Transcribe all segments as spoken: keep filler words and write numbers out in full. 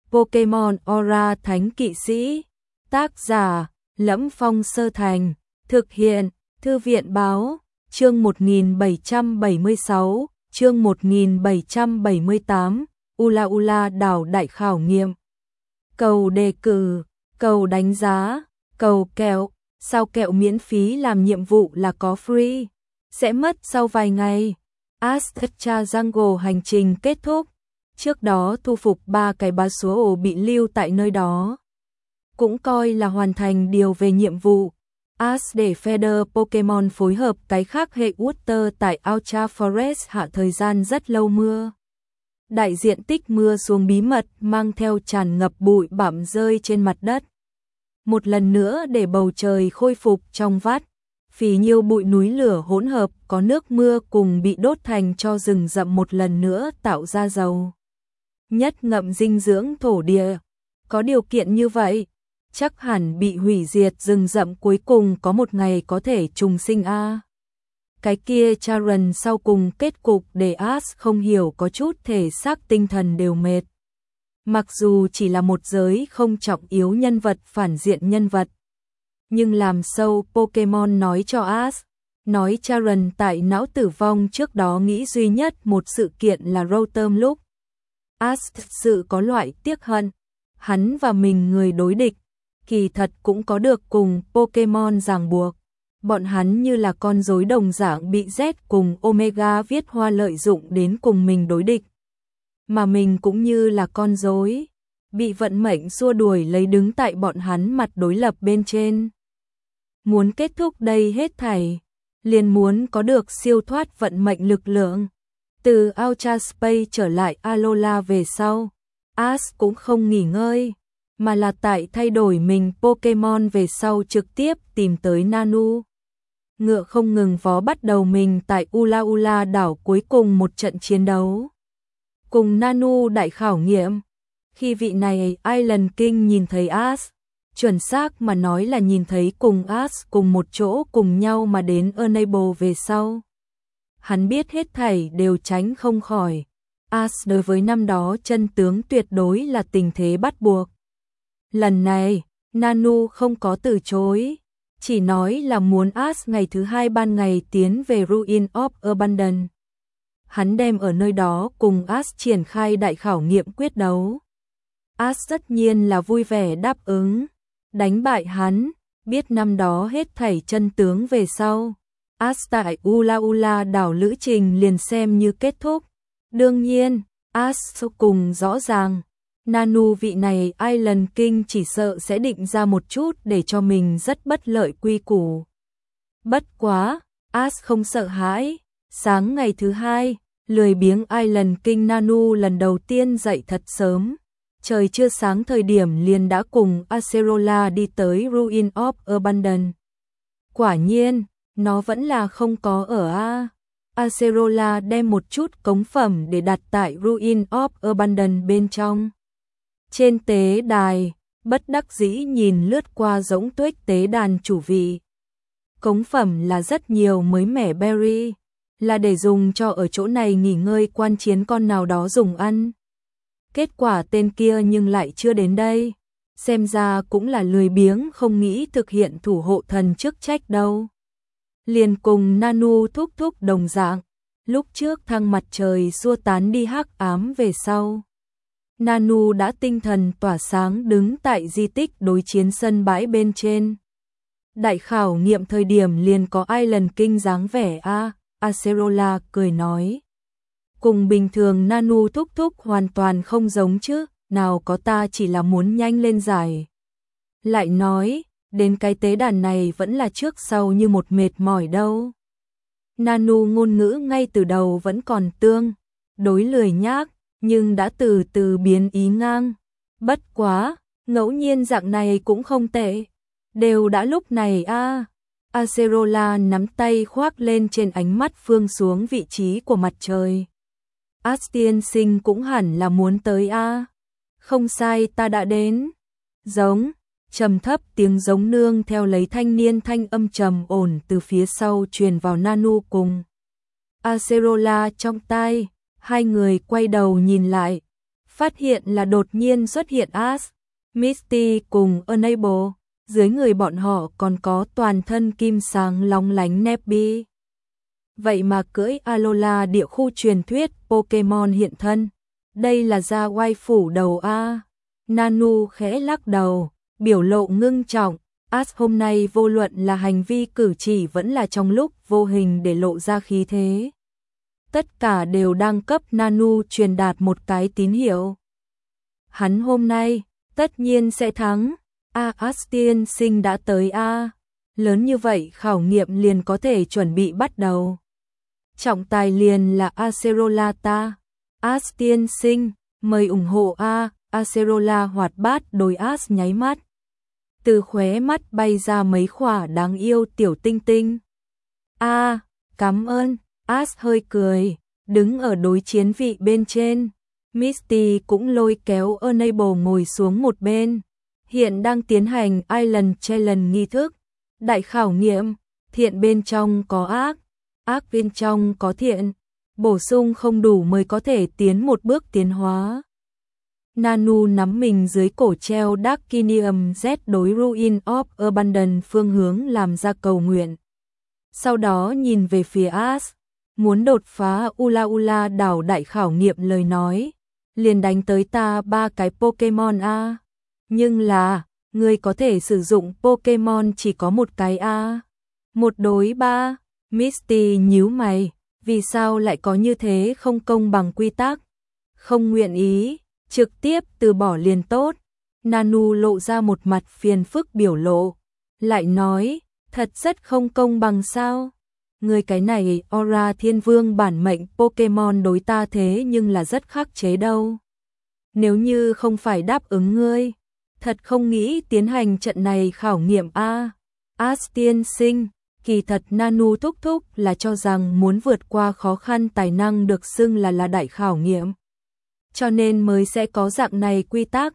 Pokemon Aura Thánh Kỵ Sĩ. Tác giả: Lẫm Phong Sơ Thành. Thực hiện: Thư viện báo. Chương một nghìn bảy trăm bảy mươi sáu, chương một nghìn bảy trăm bảy mươi tám, Ula Ula đảo đại khảo nghiệm. Cầu đề cử, cầu đánh giá, cầu kẹo, sao kẹo miễn phí làm nhiệm vụ là có free, sẽ mất sau vài ngày. Azteka Jungle hành trình kết thúc, trước đó thu phục ba cái bá số ổ bị lưu tại nơi đó. Cũng coi là hoàn thành điều về nhiệm vụ. As để Feather Pokemon phối hợp cái khác hệ Water tại Ultra Forest hạ thời gian rất lâu mưa. Đại diện tích mưa xuống bí mật mang theo tràn ngập bụi bặm rơi trên mặt đất. Một lần nữa để bầu trời khôi phục trong vắt, phì nhiêu bụi núi lửa hỗn hợp có nước mưa cùng bị đốt thành cho rừng rậm một lần nữa tạo ra dầu. Nhất ngậm dinh dưỡng thổ địa. Có điều kiện như vậy, chắc hẳn bị hủy diệt rừng rậm cuối cùng có một ngày có thể trùng sinh a. À. Cái kia Charon sau cùng kết cục để As không hiểu có chút thể xác tinh thần đều mệt. Mặc dù chỉ là một giới không trọng yếu nhân vật phản diện nhân vật, nhưng làm sâu Pokemon nói cho As, nói Charon tại não tử vong trước đó nghĩ duy nhất một sự kiện là Rotom lúc. As thực sự có loại tiếc hận, hắn và mình người đối địch, kỳ thật cũng có được cùng Pokemon ràng buộc. Bọn hắn như là con rối đồng dạng bị Z cùng Omega viết hoa lợi dụng đến cùng mình đối địch. Mà mình cũng như là con rối, bị vận mệnh xua đuổi lấy đứng tại bọn hắn mặt đối lập bên trên. Muốn kết thúc đây hết thảy, liền muốn có được siêu thoát vận mệnh lực lượng. Từ Ultra Space trở lại Alola về sau, As cũng không nghỉ ngơi, mà là tại thay đổi mình Pokemon về sau trực tiếp tìm tới Nanu. Ngựa không ngừng vó bắt đầu mình tại Ula Ula đảo cuối cùng một trận chiến đấu. Cùng Nanu đại khảo nghiệm, khi vị này Island King nhìn thấy As, chuẩn xác mà nói là nhìn thấy cùng As cùng một chỗ cùng nhau mà đến Enable về sau. Hắn biết hết thảy đều tránh không khỏi. As đối với năm đó chân tướng tuyệt đối là tình thế bắt buộc. Lần này, Nanu không có từ chối, chỉ nói là muốn As ngày thứ hai ban ngày tiến về Ruin of Abundance. Hắn đem ở nơi đó cùng As triển khai đại khảo nghiệm quyết đấu. As tất nhiên là vui vẻ đáp ứng, đánh bại hắn, biết năm đó hết thảy chân tướng về sau. As tại Ula Ula đảo lữ trình liền xem như kết thúc. Đương nhiên, As cùng rõ ràng, Nanu vị này Island King chỉ sợ sẽ định ra một chút để cho mình rất bất lợi quy củ. Bất quá, As không sợ hãi. Sáng ngày thứ hai, lười biếng Island King Nanu lần đầu tiên dậy thật sớm. Trời chưa sáng thời điểm liền đã cùng Acerola đi tới Ruin of Abundance. Quả nhiên, nó vẫn là không có ở A. Acerola đem một chút cống phẩm để đặt tại Ruin of Abundance bên trong. Trên tế đài, bất đắc dĩ nhìn lướt qua giống tuếch tế đàn chủ vị. Cống phẩm là rất nhiều mới mẻ berry, là để dùng cho ở chỗ này nghỉ ngơi quan chiến con nào đó dùng ăn. Kết quả tên kia nhưng lại chưa đến đây, xem ra cũng là lười biếng không nghĩ thực hiện thủ hộ thần chức trách đâu. Liền cùng Nanu thúc thúc đồng dạng, lúc trước thăng mặt trời xua tán đi hắc ám về sau. Nanu đã tinh thần tỏa sáng đứng tại di tích đối chiến sân bãi bên trên. Đại khảo nghiệm thời điểm liền có Island King dáng vẻ a, Acerola cười nói. Cùng bình thường Nanu thúc thúc hoàn toàn không giống chứ, nào có ta chỉ là muốn nhanh lên giải. Lại nói, đến cái tế đàn này vẫn là trước sau như một mệt mỏi đâu. Nanu ngôn ngữ ngay từ đầu vẫn còn tương đối lười nhác, nhưng đã từ từ biến ý ngang. Bất quá, ngẫu nhiên dạng này cũng không tệ. Đều đã lúc này a. À. Acerola nắm tay khoác lên trên ánh mắt phương xuống vị trí của mặt trời. Astian sinh cũng hẳn là muốn tới a. À. Không sai, ta đã đến. Giống, trầm thấp tiếng giống nương theo lấy thanh niên thanh âm trầm ổn từ phía sau truyền vào Nanu cùng Acerola trong tai. Hai người quay đầu nhìn lại, phát hiện là đột nhiên xuất hiện Ash, Misty cùng Enable, dưới người bọn họ còn có toàn thân kim sáng lóng lánh Nebby. Vậy mà cưỡi Alola địa khu truyền thuyết Pokemon hiện thân, đây là ra oai phủ đầu a. Nanu khẽ lắc đầu, biểu lộ ngưng trọng, Ash hôm nay vô luận là hành vi cử chỉ vẫn là trong lúc vô hình để lộ ra khí thế. Tất cả đều đang cấp Nanu truyền đạt một cái tín hiệu. Hắn hôm nay, tất nhiên sẽ thắng, a Ash tiên sinh đã tới a. Lớn như vậy khảo nghiệm liền có thể chuẩn bị bắt đầu. Trọng tài liền là Acerola ta. Ash tiên sinh, mời ủng hộ a. Acerola hoạt bát đối Ash nháy mắt. Từ khóe mắt bay ra mấy khỏa đáng yêu tiểu tinh tinh. A, cảm ơn. Ash hơi cười, đứng ở đối chiến vị bên trên. Misty cũng lôi kéo Enable ngồi xuống một bên. Hiện đang tiến hành Island Challenge nghi thức. Đại khảo nghiệm, thiện bên trong có ác, ác bên trong có thiện. Bổ sung không đủ mới có thể tiến một bước tiến hóa. Nanu nắm mình dưới cổ treo Darkinium Z đối Ruin of Abundance phương hướng làm ra cầu nguyện. Sau đó nhìn về phía Ash, muốn đột phá Ula Ula đảo đại khảo nghiệm lời nói, liền đánh tới ta ba cái Pokemon a. Nhưng là, người có thể sử dụng Pokemon chỉ có một cái a. Một đối ba, Misty nhíu mày, vì sao lại có như thế không công bằng quy tắc? Không nguyện ý, trực tiếp từ bỏ liền tốt. Nanu lộ ra một mặt phiền phức biểu lộ, lại nói, thật rất không công bằng sao? Người cái này Aura Thiên Vương bản mệnh Pokemon đối ta thế nhưng là rất khắc chế đâu. Nếu như không phải đáp ứng ngươi, thật không nghĩ tiến hành trận này khảo nghiệm a. Ash tiên sinh, kỳ thật Nanu thúc thúc là cho rằng muốn vượt qua khó khăn tài năng được xưng là là đại khảo nghiệm. Cho nên mới sẽ có dạng này quy tắc.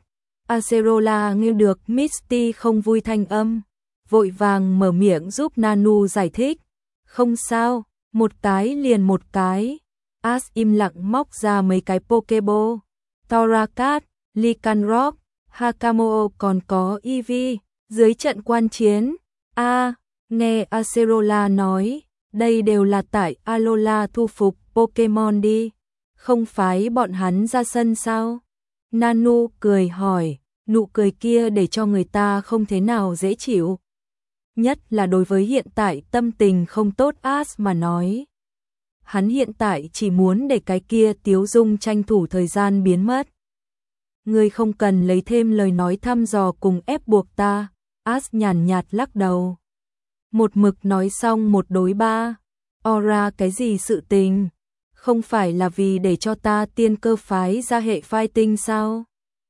Acerola nghe được Misty không vui thanh âm, vội vàng mở miệng giúp Nanu giải thích. Không sao, một cái liền một cái. Ash im lặng móc ra mấy cái Pokeball. Torracat, Lycanroc, Hakamoo còn có Eevee. Dưới trận quan chiến, a à, nghe Acerola nói, đây đều là tại Alola thu phục Pokemon đi. Không phải bọn hắn ra sân sao? Nanu cười hỏi, nụ cười kia để cho người ta không thế nào dễ chịu. Nhất là đối với hiện tại tâm tình không tốt Ash mà nói. Hắn hiện tại chỉ muốn để cái kia Tiếu Dung tranh thủ thời gian biến mất. Ngươi không cần lấy thêm lời nói thăm dò cùng ép buộc ta. Ash nhàn nhạt lắc đầu. Một mực nói xong một đối ba. Aura cái gì sự tình? Không phải là vì để cho ta tiên cơ phái ra hệ fighting sao?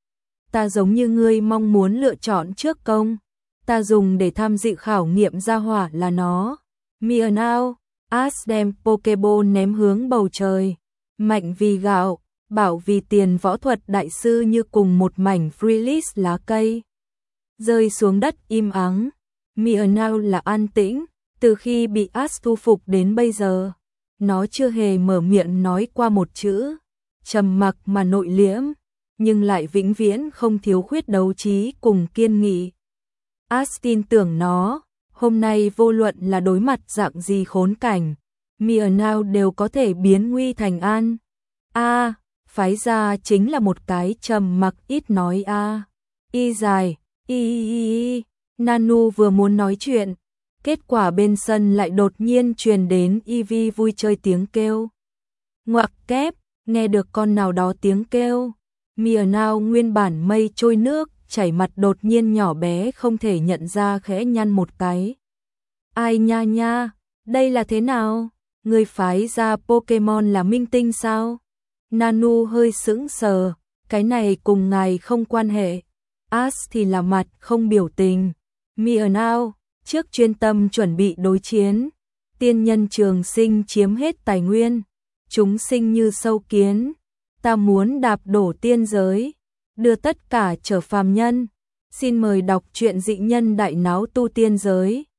Ta giống như ngươi mong muốn lựa chọn trước công. Ta dùng để tham dự khảo nghiệm gia hỏa là nó. Meow. Ash đem Pokeball ném hướng bầu trời. Mạnh vì gạo, bảo vì tiền võ thuật đại sư như cùng một mảnh freelist lá cây. Rơi xuống đất im ắng. Meow là an tĩnh, từ khi bị Ash thu phục đến bây giờ. Nó chưa hề mở miệng nói qua một chữ. Trầm mặc mà nội liễm, nhưng lại vĩnh viễn không thiếu khuyết đấu trí cùng kiên nghị. Ash tin tưởng nó, hôm nay vô luận là đối mặt dạng gì khốn cảnh, Meow đều có thể biến nguy thành an. A, à, phái ra chính là một cái trầm mặc ít nói a. À. Y dài, y y y. Nanu vừa muốn nói chuyện, kết quả bên sân lại đột nhiên truyền đến Eevee vui chơi tiếng kêu. Ngoặc kép, nghe được con nào đó tiếng kêu. Meow nguyên bản mây trôi nước, chảy mặt đột nhiên nhỏ bé không thể nhận ra khẽ nhăn một cái. Ai nha nha, đây là thế nào? Người phái ra Pokemon là minh tinh sao? Nanu hơi sững sờ, cái này cùng ngài không quan hệ. Ash thì là mặt không biểu tình. Meow, trước chuyên tâm chuẩn bị đối chiến. Tiên nhân trường sinh chiếm hết tài nguyên. Chúng sinh như sâu kiến. Ta muốn đạp đổ tiên giới. Đưa tất cả trở phàm nhân. Xin mời đọc truyện dị nhân đại náo tu tiên giới.